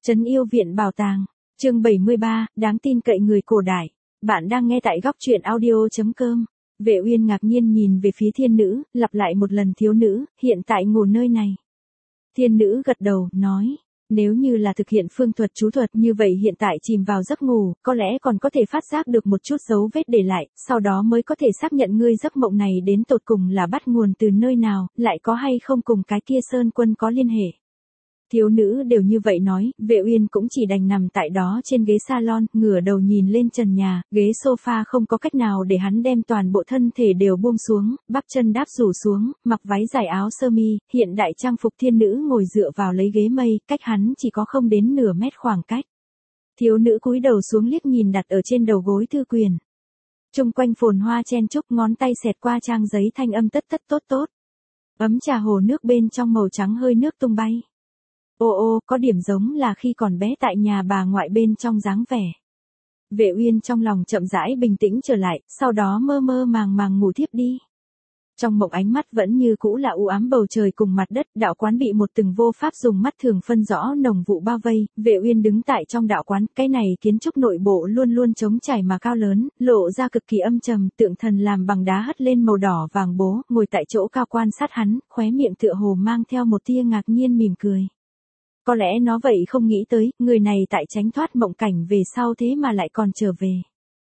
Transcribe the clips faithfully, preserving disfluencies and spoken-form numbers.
Trấn Yêu Viện Bảo Tàng, chương bảy mươi ba, đáng tin cậy người cổ đại. Bạn đang nghe tại góc truyện audio chấm com. Vệ Uyên ngạc nhiên nhìn về phía thiên nữ, lặp lại một lần thiếu nữ, hiện tại ngủ nơi này. Thiên nữ gật đầu, nói, nếu như là thực hiện phương thuật chú thuật như vậy hiện tại chìm vào giấc ngủ, có lẽ còn có thể phát giác được một chút dấu vết để lại, sau đó mới có thể xác nhận ngươi giấc mộng này đến tột cùng là bắt nguồn từ nơi nào, lại có hay không cùng cái kia Sơn Quân có liên hệ. Thiếu nữ đều như vậy nói, Vệ Uyên cũng chỉ đành nằm tại đó trên ghế salon, ngửa đầu nhìn lên trần nhà, ghế sofa không có cách nào để hắn đem toàn bộ thân thể đều buông xuống, bắp chân đáp rủ xuống, mặc váy dài áo sơ mi, hiện đại trang phục thiên nữ ngồi dựa vào lấy ghế mây, cách hắn chỉ có không đến nửa mét khoảng cách. Thiếu nữ cúi đầu xuống liếc nhìn đặt ở trên đầu gối thư quyền. Trung quanh phồn hoa chen chúc, ngón tay xẹt qua trang giấy thanh âm tất tất tốt tốt. Ấm trà hồ nước bên trong màu trắng hơi nước tung bay. Ô ô, có điểm giống là khi còn bé tại nhà bà ngoại bên trong dáng vẻ. Vệ Uyên trong lòng chậm rãi bình tĩnh trở lại, sau đó mơ mơ màng màng ngủ thiếp đi. Trong mộng ánh mắt vẫn như cũ là u ám bầu trời cùng mặt đất, đạo quán bị một từng vô pháp dùng mắt thường phân rõ nồng vụ bao vây, Vệ Uyên đứng tại trong đạo quán, cái này kiến trúc nội bộ luôn luôn trống trải mà cao lớn, lộ ra cực kỳ âm trầm, tượng thần làm bằng đá hất lên màu đỏ vàng bố, ngồi tại chỗ cao quan sát hắn, khóe miệng tựa hồ mang theo một tia ngạc nhiên mỉm cười. Có lẽ nó vậy không nghĩ tới, người này tại tránh thoát mộng cảnh về sau thế mà lại còn trở về.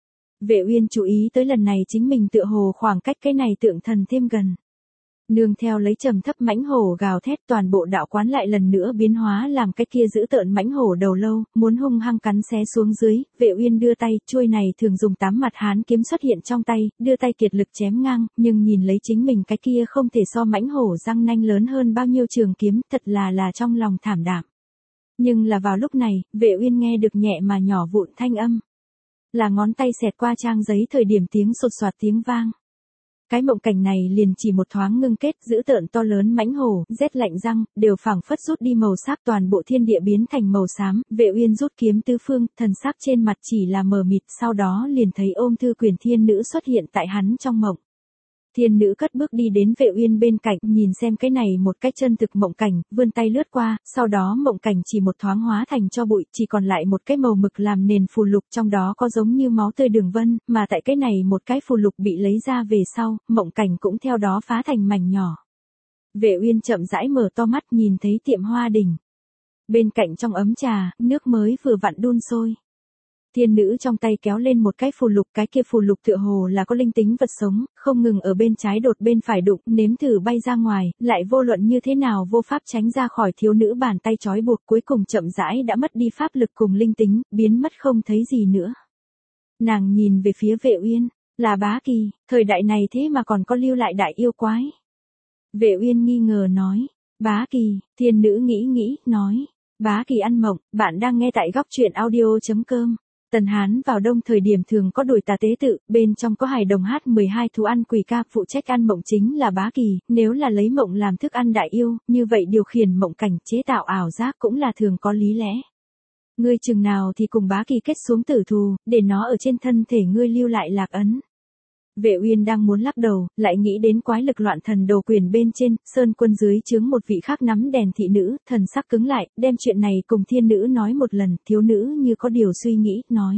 Vệ Uyên chú ý tới lần này chính mình tựa hồ khoảng cách cái này tượng thần thêm gần. Nương theo lấy trầm thấp mãnh hổ gào thét, toàn bộ đạo quán lại lần nữa biến hóa làm cái kia giữ tợn mãnh hổ đầu lâu, muốn hung hăng cắn xé xuống dưới. Vệ Uyên đưa tay, chuôi này thường dùng tám mặt hán kiếm xuất hiện trong tay, đưa tay kiệt lực chém ngang, nhưng nhìn lấy chính mình cái kia không thể so mãnh hổ răng nanh lớn hơn bao nhiêu trường kiếm, thật là là trong lòng thảm đạm. Nhưng là vào lúc này, Vệ Uyên nghe được nhẹ mà nhỏ vụn thanh âm. Là ngón tay xẹt qua trang giấy thời điểm tiếng sột soạt tiếng vang. Cái mộng cảnh này liền chỉ một thoáng ngưng kết, giữ tợn to lớn mãnh hổ, rét lạnh răng, đều phảng phất rút đi màu sắc, toàn bộ thiên địa biến thành màu xám. Vệ Uyên rút kiếm tứ phương, thần sắc trên mặt chỉ là mờ mịt, sau đó liền thấy ôm thư quyền thiên nữ xuất hiện tại hắn trong mộng. Thiên nữ cất bước đi đến Vệ Uyên bên cạnh, nhìn xem cái này một cách chân thực mộng cảnh, vươn tay lướt qua, sau đó mộng cảnh chỉ một thoáng hóa thành cho bụi, chỉ còn lại một cái màu mực làm nền phù lục, trong đó có giống như máu tươi đường vân, mà tại cái này một cái phù lục bị lấy ra về sau, mộng cảnh cũng theo đó phá thành mảnh nhỏ. Vệ Uyên chậm rãi mở to mắt, nhìn thấy tiệm hoa đình. Bên cạnh trong ấm trà, nước mới vừa vặn đun sôi. Thiên nữ trong tay kéo lên một cái phù lục, cái kia phù lục tựa hồ là có linh tính vật sống, không ngừng ở bên trái đột bên phải đụng, nếm thử bay ra ngoài, lại vô luận như thế nào vô pháp tránh ra khỏi thiếu nữ bàn tay trói buộc, cuối cùng chậm rãi đã mất đi pháp lực cùng linh tính, biến mất không thấy gì nữa. Nàng nhìn về phía Vệ Uyên, là Bá Kỳ, thời đại này thế mà còn có lưu lại đại yêu quái. Vệ Uyên nghi ngờ nói, Bá Kỳ, thiên nữ nghĩ nghĩ, nói, Bá Kỳ ăn mộng, bạn đang nghe tại góc truyện audio chấm com. Tần Hán vào đông thời điểm thường có đuổi tà tế tự, bên trong có hài đồng hát mười hai thú ăn quỷ ca, phụ trách ăn mộng chính là Bá Kỳ, nếu là lấy mộng làm thức ăn đại yêu, như vậy điều khiển mộng cảnh chế tạo ảo giác cũng là thường có lý lẽ. Ngươi chừng nào thì cùng Bá Kỳ kết xuống tử thù, để nó ở trên thân thể ngươi lưu lại lạc ấn. Vệ Uyên đang muốn lắc đầu, lại nghĩ đến quái lực loạn thần đồ quyền bên trên, Sơn Quân dưới chướng một vị khác nắm đèn thị nữ, thần sắc cứng lại, đem chuyện này cùng thiên nữ nói một lần, thiếu nữ như có điều suy nghĩ, nói.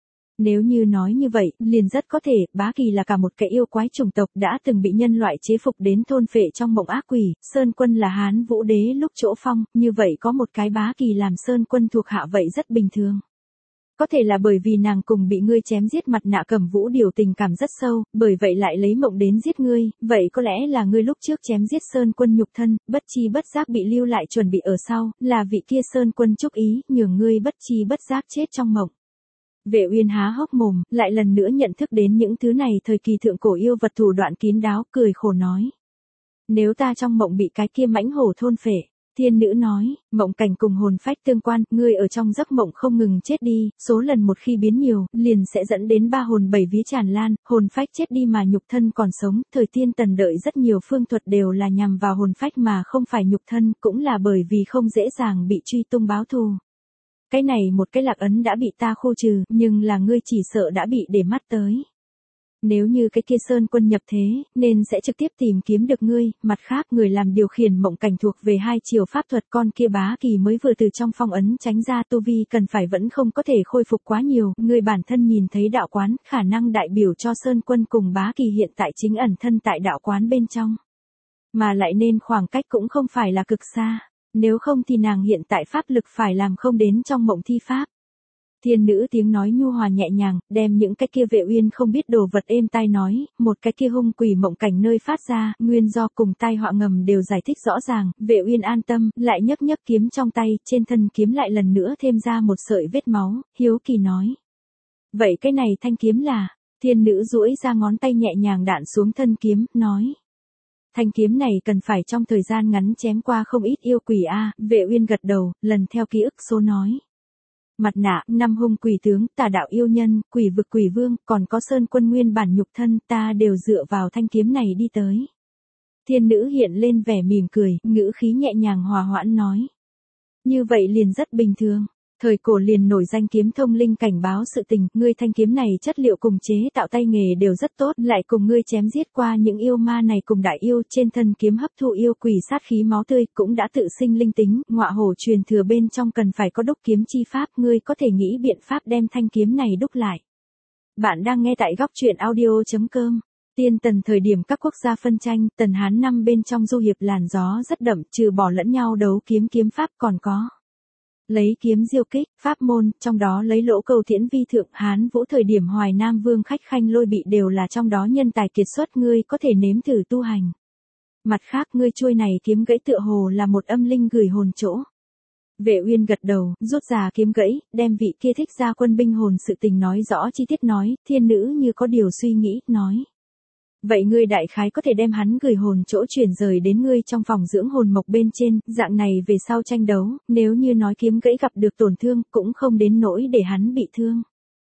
Nếu như nói như vậy, liền rất có thể, Bá Kỳ là cả một cái yêu quái chủng tộc đã từng bị nhân loại chế phục đến thôn phệ trong mộng ác quỷ, Sơn Quân là Hán Vũ Đế lúc chỗ phong, như vậy có một cái Bá Kỳ làm Sơn Quân thuộc hạ vậy rất bình thường. Có thể là bởi vì nàng cùng bị ngươi chém giết mặt nạ Cẩm Vũ điều tình cảm rất sâu, bởi vậy lại lấy mộng đến giết ngươi, vậy có lẽ là ngươi lúc trước chém giết Sơn Quân nhục thân, bất chi bất giác bị lưu lại chuẩn bị ở sau, là vị kia Sơn Quân chúc ý, nhường ngươi bất chi bất giác chết trong mộng. Vệ Uyên há hốc mồm, lại lần nữa nhận thức đến những thứ này thời kỳ thượng cổ yêu vật thủ đoạn kín đáo, cười khổ nói. Nếu ta trong mộng bị cái kia mãnh hổ thôn phệ. Thiên nữ nói, mộng cảnh cùng hồn phách tương quan, ngươi ở trong giấc mộng không ngừng chết đi, số lần một khi biến nhiều, liền sẽ dẫn đến ba hồn bảy vía tràn lan, hồn phách chết đi mà nhục thân còn sống, thời tiên tần đợi rất nhiều phương thuật đều là nhằm vào hồn phách mà không phải nhục thân, cũng là bởi vì không dễ dàng bị truy tung báo thù. Cái này một cái lạc ấn đã bị ta khu trừ, nhưng là ngươi chỉ sợ đã bị để mắt tới. Nếu như cái kia Sơn Quân nhập thế, nên sẽ trực tiếp tìm kiếm được ngươi, mặt khác người làm điều khiển mộng cảnh thuộc về hai chiều pháp thuật con kia bá kỳ mới vừa từ trong phong ấn tránh ra tu vi cần phải vẫn không có thể khôi phục quá nhiều, ngươi bản thân nhìn thấy đạo quán, khả năng đại biểu cho Sơn Quân cùng bá kỳ hiện tại chính ẩn thân tại đạo quán bên trong. Mà lại nên khoảng cách cũng không phải là cực xa, nếu không thì nàng hiện tại pháp lực phải làm không đến trong mộng thi pháp. Thiên nữ tiếng nói nhu hòa nhẹ nhàng, đem những cái kia Vệ Uyên không biết đồ vật êm tai nói, một cái kia hung quỷ mộng cảnh nơi phát ra, nguyên do cùng tai họa ngầm đều giải thích rõ ràng, Vệ Uyên an tâm, lại nhấc nhấc kiếm trong tay, trên thân kiếm lại lần nữa thêm ra một sợi vết máu, hiếu kỳ nói. Vậy cái này thanh kiếm là, thiên nữ duỗi ra ngón tay nhẹ nhàng đạn xuống thân kiếm, nói. Thanh kiếm này cần phải trong thời gian ngắn chém qua không ít yêu quỷ a. Vệ Uyên gật đầu, lần theo ký ức số nói. Mặt nạ, năm hung quỷ tướng, tà đạo yêu nhân, quỷ vực quỷ vương, còn có Sơn Quân nguyên bản nhục thân, ta đều dựa vào thanh kiếm này đi tới. Thiên nữ hiện lên vẻ mỉm cười, ngữ khí nhẹ nhàng hòa hoãn nói. Như vậy liền rất bình thường. Thời cổ liền nổi danh kiếm thông linh cảnh báo sự tình, ngươi thanh kiếm này chất liệu cùng chế tạo tay nghề đều rất tốt, lại cùng ngươi chém giết qua những yêu ma này cùng đại yêu, trên thân kiếm hấp thụ yêu quỷ sát khí máu tươi, cũng đã tự sinh linh tính, ngọa hổ truyền thừa bên trong cần phải có đúc kiếm chi pháp, ngươi có thể nghĩ biện pháp đem thanh kiếm này đúc lại. Bạn đang nghe tại góc truyện audio chấm com. Tiên Tần thời điểm các quốc gia phân tranh, Tần Hán năm bên trong du hiệp làn gió rất đậm, trừ bỏ lẫn nhau đấu kiếm kiếm pháp còn có. Lấy kiếm diêu kích, pháp môn, trong đó lấy Lỗ Cầu Thiễn vi thượng Hán Vũ thời điểm Hoài Nam Vương Khách Khanh Lôi Bị đều là trong đó nhân tài kiệt xuất, ngươi có thể nếm thử tu hành. Mặt khác ngươi chuôi này kiếm gãy tựa hồ là một âm linh gửi hồn chỗ. Vệ Uyên gật đầu, rút ra kiếm gãy, đem vị kia thích ra quân binh hồn sự tình nói rõ chi tiết nói, thiên nữ như có điều suy nghĩ, nói. Vậy ngươi đại khái có thể đem hắn gửi hồn chỗ chuyển rời đến ngươi trong phòng dưỡng hồn mộc bên trên, dạng này về sau tranh đấu, nếu như nói kiếm gãy gặp được tổn thương, cũng không đến nỗi để hắn bị thương.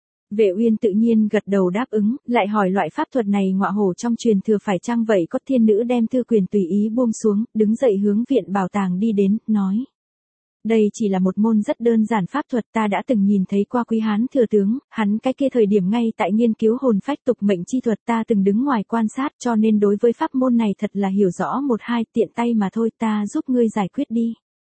Vệ Uyên tự nhiên gật đầu đáp ứng, lại hỏi loại pháp thuật này ngọa hổ trong truyền thừa phải chăng vậy, có thiên nữ đem thư quyền tùy ý buông xuống, đứng dậy hướng viện bảo tàng đi đến, nói. Đây chỉ là một môn rất đơn giản pháp thuật, ta đã từng nhìn thấy qua Quý Hán thừa tướng, hắn cái kia thời điểm ngay tại nghiên cứu hồn phách tục mệnh chi thuật, ta từng đứng ngoài quan sát, cho nên đối với pháp môn này thật là hiểu rõ một hai, tiện tay mà thôi, ta giúp ngươi giải quyết đi.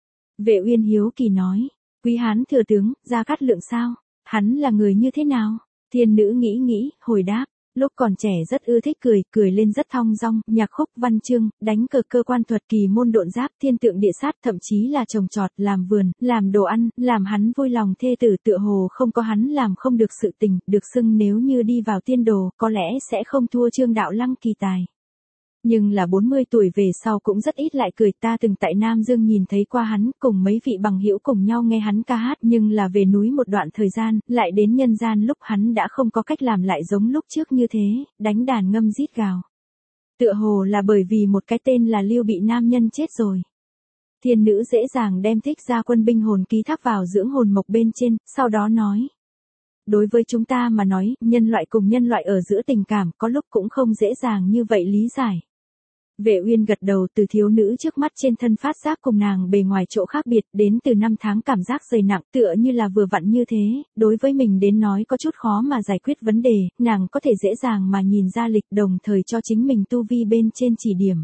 Vệ Uyên hiếu kỳ nói, Quý Hán thừa tướng, Gia Cát Lượng sao? Hắn là người như thế nào? Thiên nữ nghĩ nghĩ, hồi đáp. Lúc còn trẻ rất ưa thích cười, cười lên rất thong dong, nhạc khúc văn chương, đánh cờ cơ quan thuật kỳ môn độn giáp, thiên tượng địa sát, thậm chí là trồng trọt, làm vườn, làm đồ ăn, làm hắn vui lòng thê tử, tựa hồ không có hắn làm không được sự tình, được xưng nếu như đi vào tiên đồ, có lẽ sẽ không thua Trương Đạo Lăng kỳ tài. Nhưng là bốn mươi tuổi về sau cũng rất ít lại cười, ta từng tại Nam Dương nhìn thấy qua hắn, cùng mấy vị bằng hữu cùng nhau nghe hắn ca hát, nhưng là về núi một đoạn thời gian, lại đến nhân gian lúc hắn đã không có cách làm lại giống lúc trước như thế, đánh đàn ngâm rít gào. Tựa hồ là bởi vì một cái tên là Lưu bị nam nhân chết rồi. Thiên nữ dễ dàng đem thích ra quân binh hồn ký thác vào dưỡng hồn mộc bên trên, sau đó nói. Đối với chúng ta mà nói, nhân loại cùng nhân loại ở giữa tình cảm có lúc cũng không dễ dàng như vậy lý giải. Vệ Uyên gật đầu, từ thiếu nữ trước mắt trên thân phát giác cùng nàng bề ngoài chỗ khác biệt, đến từ năm tháng cảm giác dày nặng, tựa như là vừa vặn như thế, đối với mình đến nói có chút khó mà giải quyết vấn đề, nàng có thể dễ dàng mà nhìn ra lịch, đồng thời cho chính mình tu vi bên trên chỉ điểm.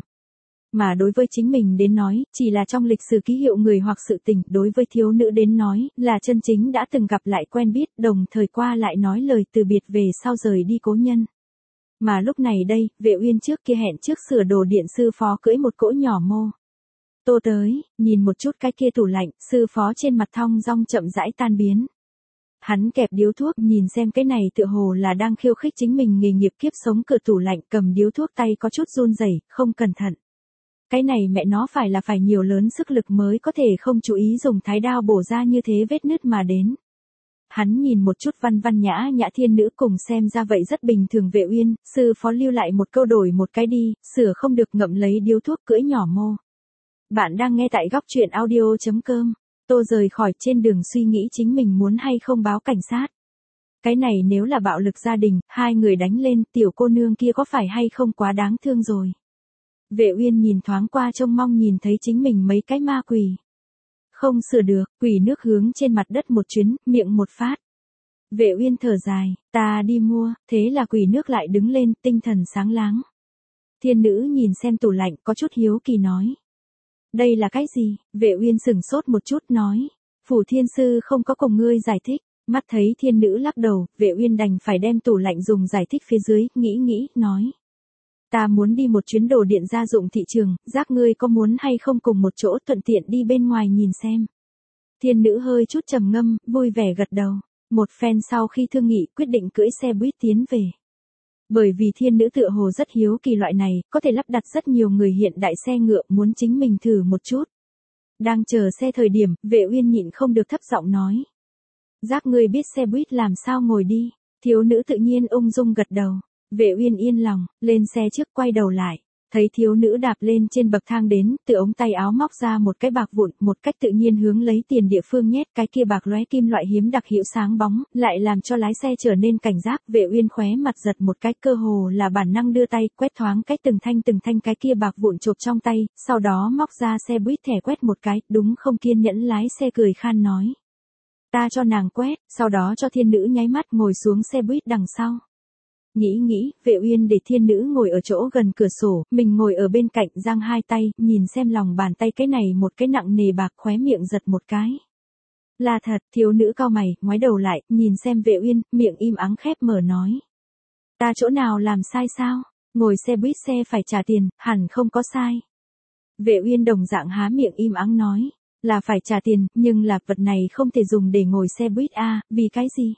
Mà đối với chính mình đến nói, chỉ là trong lịch sử ký hiệu người hoặc sự tình, đối với thiếu nữ đến nói, là chân chính đã từng gặp lại quen biết, đồng thời qua lại nói lời từ biệt về sau rời đi cố nhân. Mà lúc này đây, Vệ Uyên trước kia hẹn trước sửa đồ điện sư phó cưỡi một cỗ nhỏ mô tô tới, nhìn một chút cái kia tủ lạnh, sư phó trên mặt thong dong chậm rãi tan biến. Hắn kẹp điếu thuốc, nhìn xem cái này tựa hồ là đang khiêu khích chính mình nghề nghiệp kiếp sống, cửa tủ lạnh, cầm điếu thuốc tay có chút run rẩy, không cẩn thận. Cái này mẹ nó phải là phải nhiều lớn sức lực mới có thể không chú ý dùng thái đao bổ ra như thế vết nứt mà đến. Hắn nhìn một chút văn văn nhã nhã thiên nữ cùng xem ra vậy rất bình thường Vệ Uyên, sư phó lưu lại một câu đổi một cái đi, sửa không được ngậm lấy điếu thuốc cưỡi nhỏ mô. Bạn đang nghe tại góc truyện audio chấm com. Tô rời khỏi trên đường suy nghĩ chính mình muốn hay không báo cảnh sát. Cái này nếu là bạo lực gia đình, hai người đánh lên, tiểu cô nương kia có phải hay không quá đáng thương rồi. Vệ Uyên nhìn thoáng qua trông mong nhìn thấy chính mình mấy cái ma quỷ. Không sửa được, quỷ nước hướng trên mặt đất một chuyến, miệng một phát. Vệ Uyên thở dài, ta đi mua, thế là quỷ nước lại đứng lên, tinh thần sáng láng. Thiên nữ nhìn xem tủ lạnh, có chút hiếu kỳ nói. Đây là cái gì? Vệ Uyên sửng sốt một chút nói. Phủ thiên sư không có cùng ngươi giải thích. Mắt thấy thiên nữ lắc đầu, Vệ Uyên đành phải đem tủ lạnh dùng giải thích phía dưới, nghĩ nghĩ, nói. Ta muốn đi một chuyến đồ điện gia dụng thị trường, giác ngươi có muốn hay không cùng một chỗ thuận tiện đi bên ngoài nhìn xem. Thiên nữ hơi chút trầm ngâm, vui vẻ gật đầu. Một phen sau khi thương nghị quyết định cưỡi xe buýt tiến về. Bởi vì thiên nữ tựa hồ rất hiếu kỳ loại này, có thể lắp đặt rất nhiều người hiện đại xe ngựa muốn chính mình thử một chút. Đang chờ xe thời điểm, Vệ Uyên nhịn không được thấp giọng nói. Giác ngươi biết xe buýt làm sao ngồi đi, thiếu nữ tự nhiên ung dung gật đầu. Vệ Uyên yên lòng, lên xe trước quay đầu lại. Thấy thiếu nữ đạp lên trên bậc thang đến, từ ống tay áo móc ra một cái bạc vụn, một cách tự nhiên hướng lấy tiền địa phương nhét, cái kia bạc lóe kim loại hiếm đặc hữu sáng bóng, lại làm cho lái xe trở nên cảnh giác. Vệ Uyên khóe mặt giật một cái, cơ hồ là bản năng đưa tay quét thoáng cái từng thanh từng thanh cái kia bạc vụn chộp trong tay, sau đó móc ra xe buýt thẻ quét một cái, đúng không kiên nhẫn lái xe cười khan nói. Ta cho nàng quét, sau đó cho thiên nữ nháy mắt ngồi xuống xe buýt đằng sau. Nghĩ nghĩ, Vệ Uyên để thiên nữ ngồi ở chỗ gần cửa sổ, mình ngồi ở bên cạnh giang hai tay, nhìn xem lòng bàn tay cái này một cái nặng nề bạc, khóe miệng giật một cái. Là thật, thiếu nữ cau mày, ngoái đầu lại, nhìn xem Vệ Uyên, miệng im ắng khép mở nói. Ta chỗ nào làm sai sao? Ngồi xe buýt xe phải trả tiền, hẳn không có sai. Vệ Uyên đồng dạng há miệng im ắng nói. Là phải trả tiền, nhưng là vật này không thể dùng để ngồi xe buýt a, à, vì cái gì?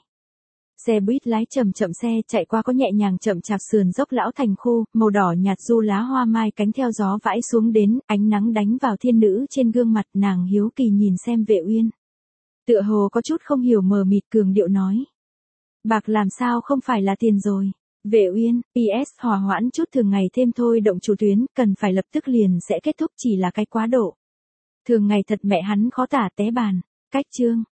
Xe buýt lái chậm chậm xe chạy qua có nhẹ nhàng chậm chạp sườn dốc lão thành khô, màu đỏ nhạt du lá hoa mai cánh theo gió vãi xuống đến, ánh nắng đánh vào thiên nữ trên gương mặt, nàng hiếu kỳ nhìn xem Vệ Uyên. Tựa hồ có chút không hiểu, mờ mịt cường điệu nói. Bạc làm sao không phải là tiền rồi. Vệ Uyên, pê ét hòa hoãn chút thường ngày thêm thôi, động chủ tuyến, cần phải lập tức liền sẽ kết thúc, chỉ là cái quá độ. Thường ngày thật mẹ hắn khó tả té bàn. Cách chương.